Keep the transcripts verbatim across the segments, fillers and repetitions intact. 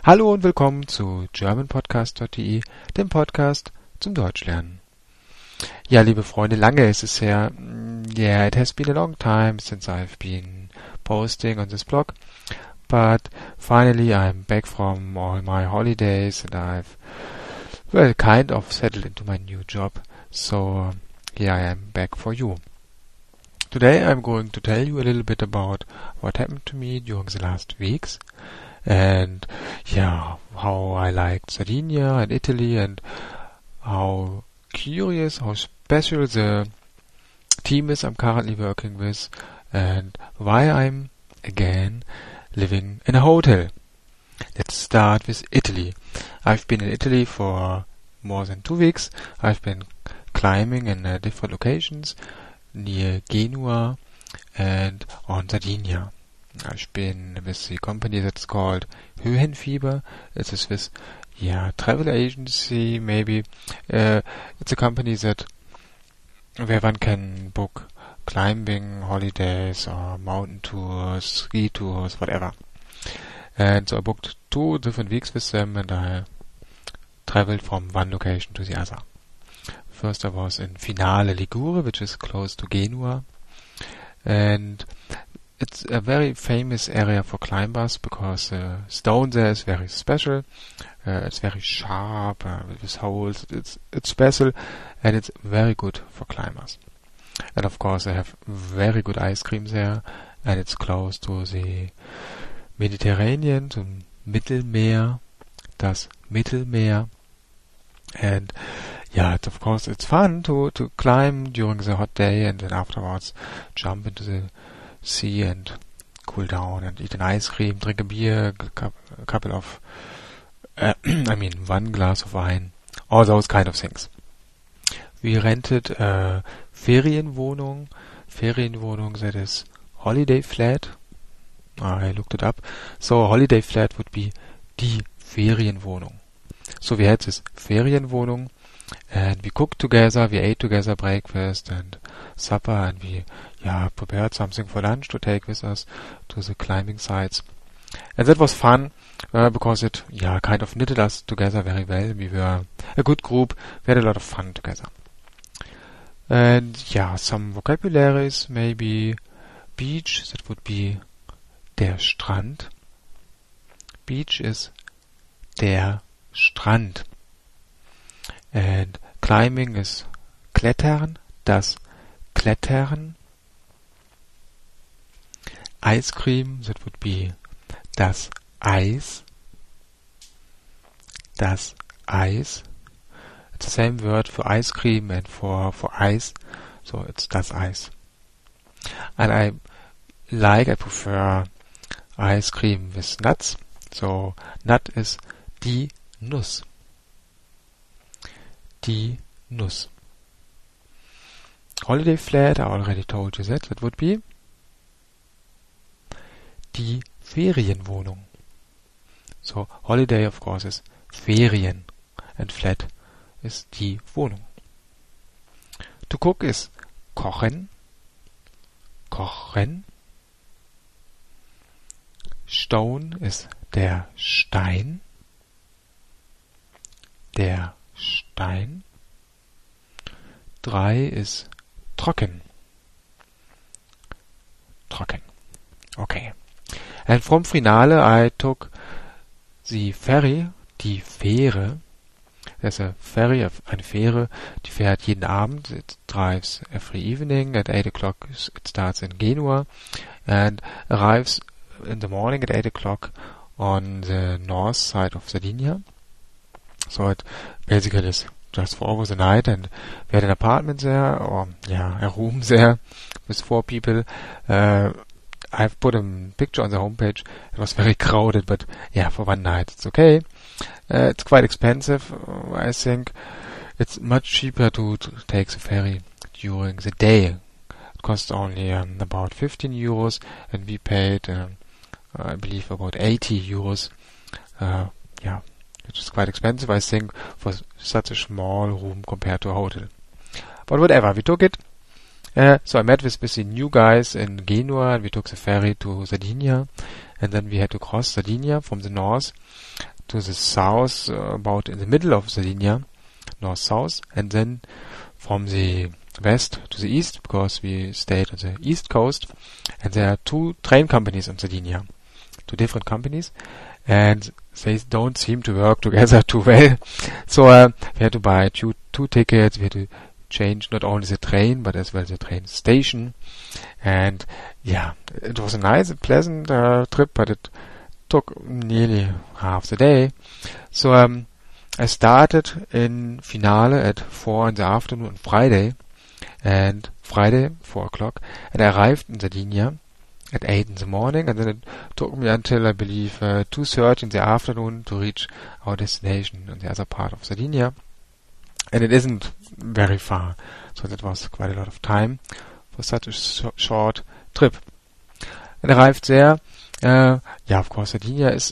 Hallo und willkommen zu german podcast punkt de, dem Podcast zum Deutschlernen. Ja, liebe Freunde, lange ist es her. Yeah, it has been a long time since I've been posting on this blog, but finally I'm back from all my holidays and I've, well, kind of settled into my new job. So, here I am back for you. Today I'm going to tell you a little bit about what happened to me during the last weeks. And yeah, how I liked Sardinia and Italy, and how curious, how special the team is I'm currently working with, and why I'm again living in a hotel. Let's start with Italy. I've been in Italy for more than two weeks. I've been climbing in uh, different locations near Genua and on Sardinia. I've been with the company that's called Höhenfieber. It's a Swiss, yeah, travel agency, maybe. Uh, it's a company that where one can book climbing holidays or mountain tours, ski tours, whatever. And so I booked two different weeks with them, and I traveled from one location to the other. First I was in Finale Ligure, which is close to Genua, and it's a very famous area for climbers because the uh, stone there is very special. Uh, it's very sharp uh, with holes. It's it's special, and it's very good for climbers. And of course, they have very good ice cream there, and it's close to the Mediterranean, to Mittelmeer, das Mittelmeer. And yeah, it, of course, it's fun to to climb during the hot day, and then afterwards jump into the sea and cool down and eat an ice cream, drink a beer, a couple of, uh, I mean, one glass of wine, all those kind of things. We rented a Ferienwohnung, Ferienwohnung that is holiday flat. I looked it up. So a holiday flat would be die Ferienwohnung. So we had this Ferienwohnung, and we cooked together, we ate together breakfast and supper, and we yeah prepared something for lunch to take with us to the climbing sites. And that was fun uh, because it yeah kind of knitted us together very well. We were a good group. We had a lot of fun together. And yeah, some vocabularies, maybe beach, that would be der Strand. Beach is der Strand. And climbing is Klettern, das Klettern. Ice cream, that would be das Eis. Das Eis. It's the same word for ice cream and for, for ice, so it's das Eis. And I like, I prefer ice cream with nuts, so nut is die Nuss. Die Nuss. Holiday flat, I already told you that, that would be die Ferienwohnung. So holiday, of course, is Ferien, and flat is die Wohnung. To cook is kochen, kochen. Stone is der Stein, der Stein. Drei is trocken. Trocken. Okay. And from Finale I took the ferry, die Fähre. There's a ferry, eine Fähre, die fährt jeden Abend. It drives every evening. At eight o'clock it starts in Genua and arrives in the morning at eight o'clock on the north side of Sardinia. So it basically is just for over the night, and we had an apartment there, or yeah, a room there with four people. Uh, I've put a picture on the homepage. It was very crowded, but yeah, for one night it's okay. Uh, it's quite expensive, uh, I think. It's much cheaper to, to take the ferry during the day. It costs only um, about fifteen euros, and we paid, uh, I believe, about eighty euros. Uh, yeah. Which is quite expensive, I think, for such a small room compared to a hotel. But whatever, we took it. Uh, so I met with, with the new guys in Genua, and we took the ferry to Sardinia, and then we had to cross Sardinia from the north to the south, uh, about in the middle of Sardinia, north-south, and then from the west to the east, because we stayed on the east coast, and there are two train companies in Sardinia, two different companies, and they don't seem to work together too well. So uh, we had to buy two, two tickets, we had to change not only the train, but as well the train station. And yeah, it was a nice, pleasant uh, trip, but it took nearly half the day. So um, I started in Finale at four in the afternoon on Friday, and Friday, four o'clock, and I arrived in Sardinia at eight in the morning, and then it took me until, I believe, uh, two thirty in the afternoon to reach our destination on the other part of Sardinia. And it isn't very far, so that was quite a lot of time for such a sh- short trip. And arrived there, uh, yeah, of course, Sardinia is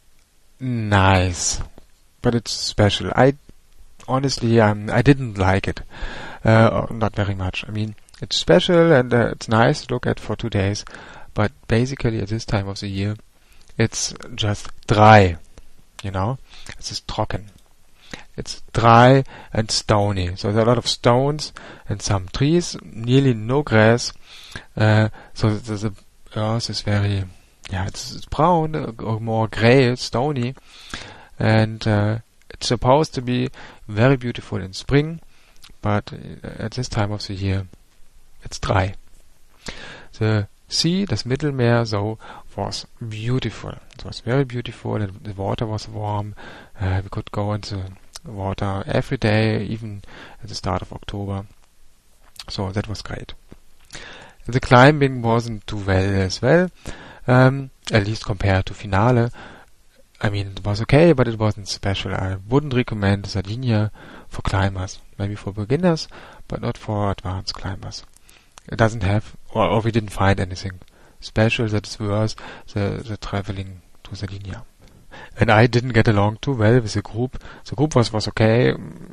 nice, but it's special. I, honestly, um, I didn't like it, uh, not very much. I mean, it's special and uh, it's nice to look at for two days, but basically at this time of the year, it's just dry, you know, it's just trocken. It's dry and stony. So there are a lot of stones and some trees, nearly no grass. Uh, so the, the earth is very, yeah, it's, it's brown or more grey, it's stony. And uh, it's supposed to be very beautiful in spring, but at this time of the year, it's dry. The sea, das Mittelmeer, though, was beautiful. It was very beautiful, and the water was warm. Uh, we could go into water every day, even at the start of October. So that was great. The climbing wasn't too well as well, um, at least compared to Finale. I mean, it was okay, but it wasn't special. I wouldn't recommend Sardinia for climbers. Maybe for beginners, but not for advanced climbers. It doesn't have, or, or we didn't find anything special that is worth the, the traveling to Sardinia. And I didn't get along too well with the group. The group was, was okay.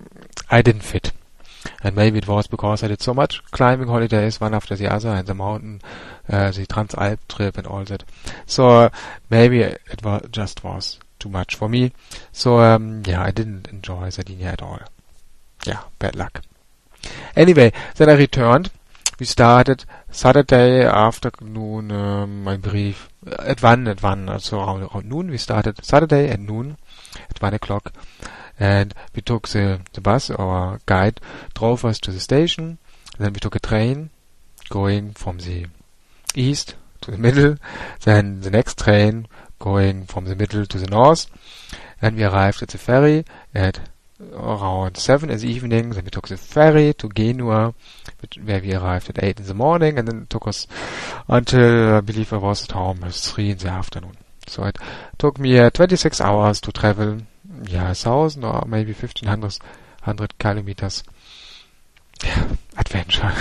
I didn't fit. And maybe it was because I did so much climbing holidays, one after the other, and the mountain, uh, the Transalp trip and all that. So uh, maybe it was just was too much for me. So um, yeah, I didn't enjoy Sardinia at all. Yeah, bad luck. Anyway, then I returned. We started Saturday afternoon, um, I believe, at one, at one, so around, around noon. We started Saturday at noon, at one o'clock, and we took the, the bus. Our guide drove us to the station. Then we took a train going from the east to the middle. Then the next train going from the middle to the north. And we arrived at the ferry at around seven in the evening. Then we took the ferry to Genua, which, where we arrived at eight in the morning, and then it took us until, I believe I was at home at three in the afternoon. So it took me uh, twenty-six hours to travel, yeah, a thousand or maybe fifteen hundred kilometers. Yeah, adventure.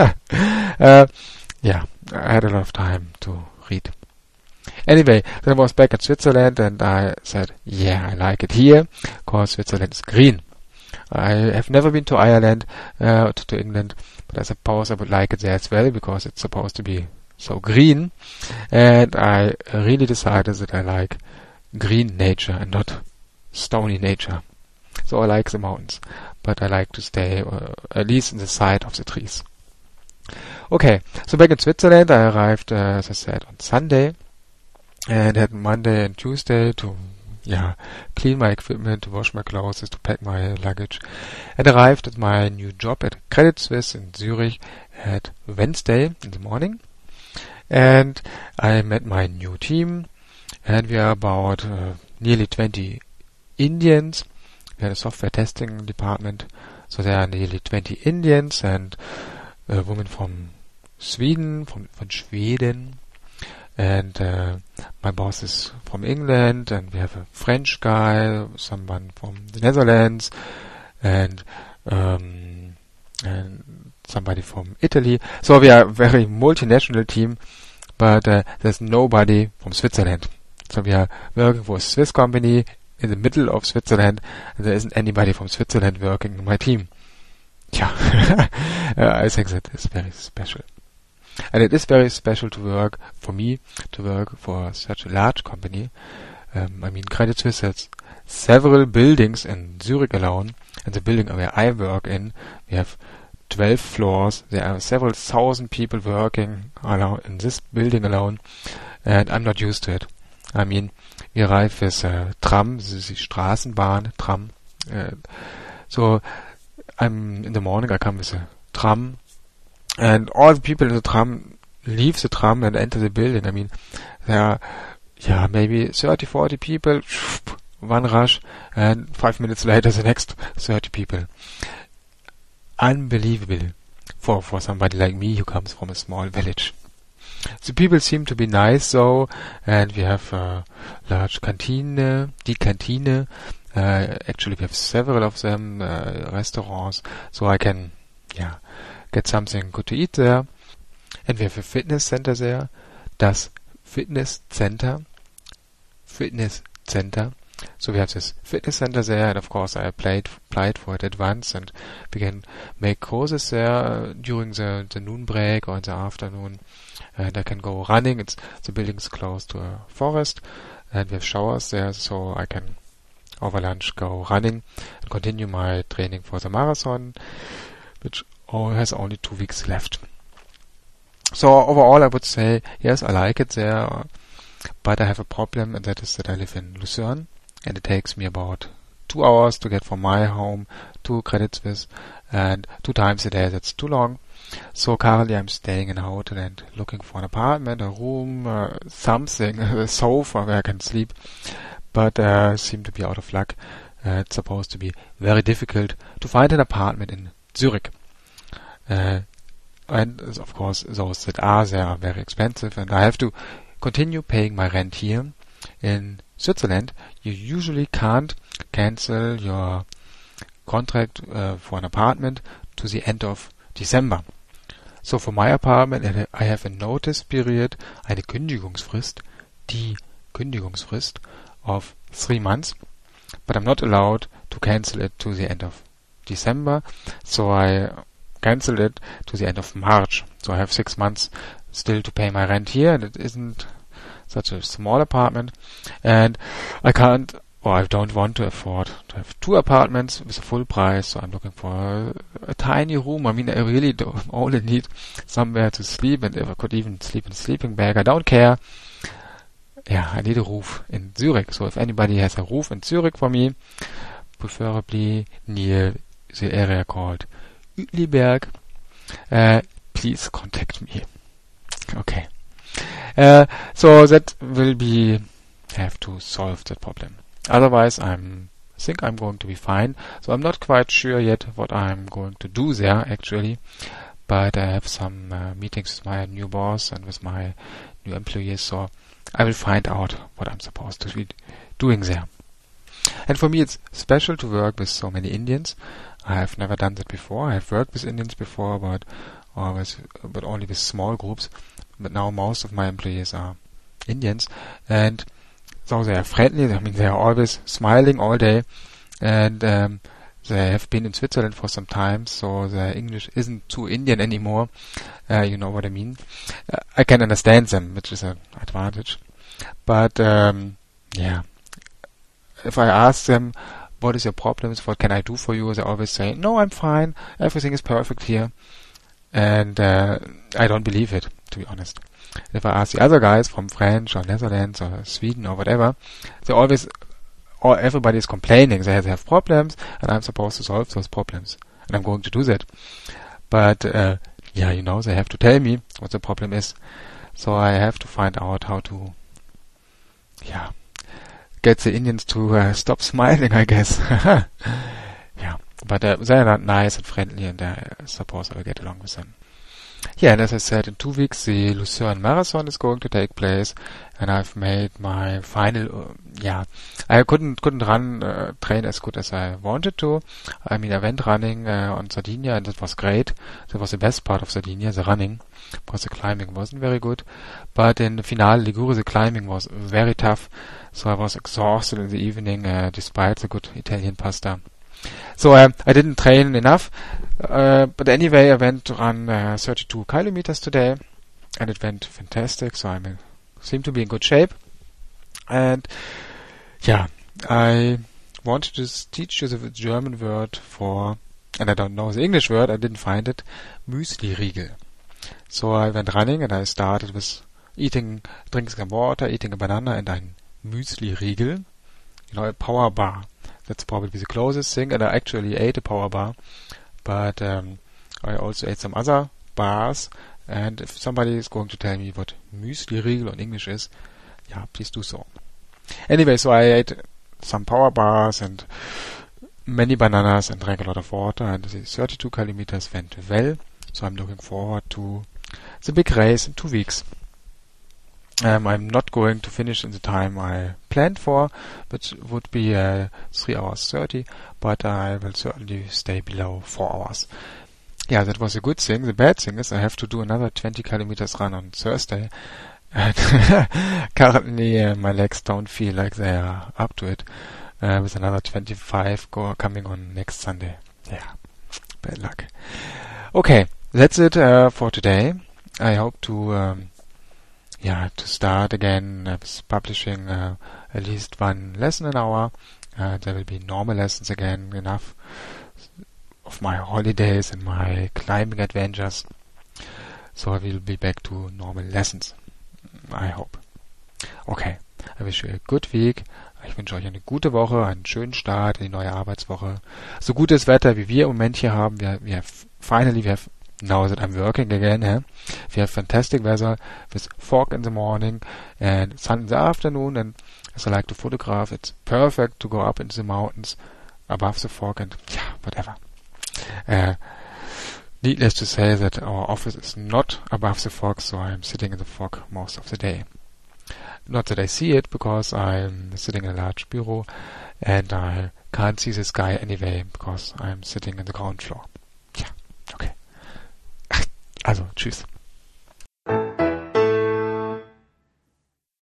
uh, yeah, I had a lot of time to read. Anyway, then I was back at Switzerland, and I said, yeah, I like it here, because Switzerland is green. I have never been to Ireland, uh, to, to England, but I suppose I would like it there as well, because it's supposed to be so green. And I really decided that I like green nature and not stony nature. So I like the mountains, but I like to stay uh, at least in the side of the trees. Okay, so back in Switzerland, I arrived, uh, as I said, on Sunday, and had Monday and Tuesday to, yeah, clean my equipment, to wash my clothes, to pack my luggage, and arrived at my new job at Credit Suisse in Zurich at Wednesday in the morning. And I met my new team, and we are about uh, nearly twenty Indians. We had a software testing department, so there are nearly twenty Indians and a woman from Sweden, from, from Sweden. And uh, my boss is from England, and we have a French guy, someone from the Netherlands, and um, and somebody from Italy. So we are a very multinational team, but uh, there's nobody from Switzerland. So we are working for a Swiss company in the middle of Switzerland, and there isn't anybody from Switzerland working in my team. Yeah, uh, I think that is very special. And it is very special to work, for me, to work for such a large company. Um, I mean, Credit Suisse has, several buildings in Zurich alone, and the building where I work in, we have twelve floors. There are several thousand people working alone in this building alone, and I'm not used to it. I mean, we arrive with uh, tram, this is the Straßenbahn, tram. Uh, so I'm in the morning, I come with a tram, and all the people in the tram leave the tram and enter the building. I mean, there are, yeah, maybe thirty, forty people, one rush, and five minutes later the next thirty people. Unbelievable for, for somebody like me who comes from a small village. The people seem to be nice though, and we have a large canteen, die Kantine. Uh, actually we have several of them, uh, restaurants, so I can, yeah, get something good to eat there. And we have a fitness center there. Das Fitness Center. Fitness Center. So we have this fitness center there, and of course I applied, applied for it at once, and we can make courses there uh, during the, the noon break or in the afternoon. And I can go running. It's the building's close to a forest, and we have showers there, so I can over lunch go running and continue my training for the marathon, which all has only two weeks left. So overall I would say, yes, I like it there, but I have a problem, and that is that I live in Lucerne, and it takes me about two hours to get from my home to Credit Suisse, and two times a day, that's too long. So currently I'm staying in a hotel and looking for an apartment, a room, uh, something, a sofa where I can sleep, but uh, seem to be out of luck. Uh, it's supposed to be very difficult to find an apartment in Zurich. Uh, and of course those that are there are very expensive, and I have to continue paying my rent here. In Switzerland you usually can't cancel your contract uh, for an apartment to the end of December. So for my apartment I have a notice period, eine Kündigungsfrist, die Kündigungsfrist of three months, but I'm not allowed to cancel it to the end of December, so I cancel it to the end of March. So I have six months still to pay my rent here, and it isn't such a small apartment, and I can't, or I don't want to afford to have two apartments with a full price, so I'm looking for a, a tiny room. I mean, I really don't only need somewhere to sleep, and if I could even sleep in a sleeping bag, I don't care. Yeah, I need a roof in Zurich, so if anybody has a roof in Zurich for me, preferably near the area called Uetliberg, uh, please contact me. Okay. Uh, so that will be, have to solve that problem. Otherwise, I'm, I think I'm going to be fine. So I'm not quite sure yet what I'm going to do there, actually. But I have some uh, meetings with my new boss and with my new employees, so I will find out what I'm supposed to be doing there. And for me, it's special to work with so many Indians. I have never done that before. I have worked with Indians before, but always, but only with small groups. But now most of my employees are Indians, and so they are friendly. I mean, they are always smiling all day, and um, they have been in Switzerland for some time, so their English isn't too Indian anymore. Uh, you know what I mean? Uh, I can understand them, which is an advantage. But um, yeah, if I ask them, what is your problems? What can I do for you? They always say, no, I'm fine. Everything is perfect here. And uh, I don't believe it, to be honest. If I ask the other guys from French or Netherlands or Sweden or whatever, they always, or everybody is complaining. They have problems, and I'm supposed to solve those problems. And I'm going to do that. But, uh, yeah, you know, they have to tell me what the problem is. So I have to find out how to, yeah, get the Indians to uh, stop smiling, I guess. Yeah, but uh, they're not nice and friendly, and uh, I suppose I will get along with them. Yeah, and as I said, in two weeks the Lucerne Marathon is going to take place, and I've made my final. Uh, yeah, I couldn't couldn't run uh, train as good as I wanted to. I mean, I went running uh, on Sardinia, and that was great. That was the best part of Sardinia, the running, because the climbing wasn't very good. But in the Finale Ligure, the climbing was very tough, so I was exhausted in the evening, uh, despite the good Italian pasta. So um, I didn't train enough, uh, but anyway, I went to run uh, thirty-two kilometers today, and it went fantastic. So I seem to be in good shape, and yeah, I wanted to teach you the German word for, and I don't know the English word, I didn't find it, Müsli-Riegel. So I went running and I started with eating, drinking some water, eating a banana and a Müsli-Riegel, you know, a power bar. That's probably the closest thing, and I actually ate a power bar, but um, I also ate some other bars, and if somebody is going to tell me what Müsli-Riegel in English is, yeah, please do so. Anyway, so I ate some power bars and many bananas and drank a lot of water, and the thirty-two kilometers went well, so I'm looking forward to the big race in two weeks. Um, I'm not going to finish in the time I planned for, which would be uh, three hours thirty, but I will certainly stay below four hours. Yeah, that was a good thing. The bad thing is I have to do another twenty kilometers run on Thursday, and currently uh, my legs don't feel like they are up to it, uh, with another twenty-five go coming on next Sunday. Yeah, bad luck. Okay, that's it uh, for today. I hope to um, yeah to start again uh, with publishing uh, at least one lesson an hour. Uh, there will be normal lessons again, enough of my holidays and my climbing adventures. So I will be back to normal lessons, I hope. Okay, I wish you a good week. Ich wünsche euch eine gute Woche, einen schönen Start in die neue Arbeitswoche. So gutes Wetter, wie wir im Moment hier haben. Wir, we have, finally, we have, now that I'm working again, eh? We have fantastic weather with fog in the morning and sun in the afternoon. And as I like to photograph, it's perfect to go up into the mountains above the fog and, yeah, whatever. Uh, needless to say that our office is not above the fog, so I'm sitting in the fog most of the day. Not that I see it, because I'm sitting in a large bureau and I can't see the sky anyway, because I'm sitting in the ground floor. Yeah, okay. Also, tschüss.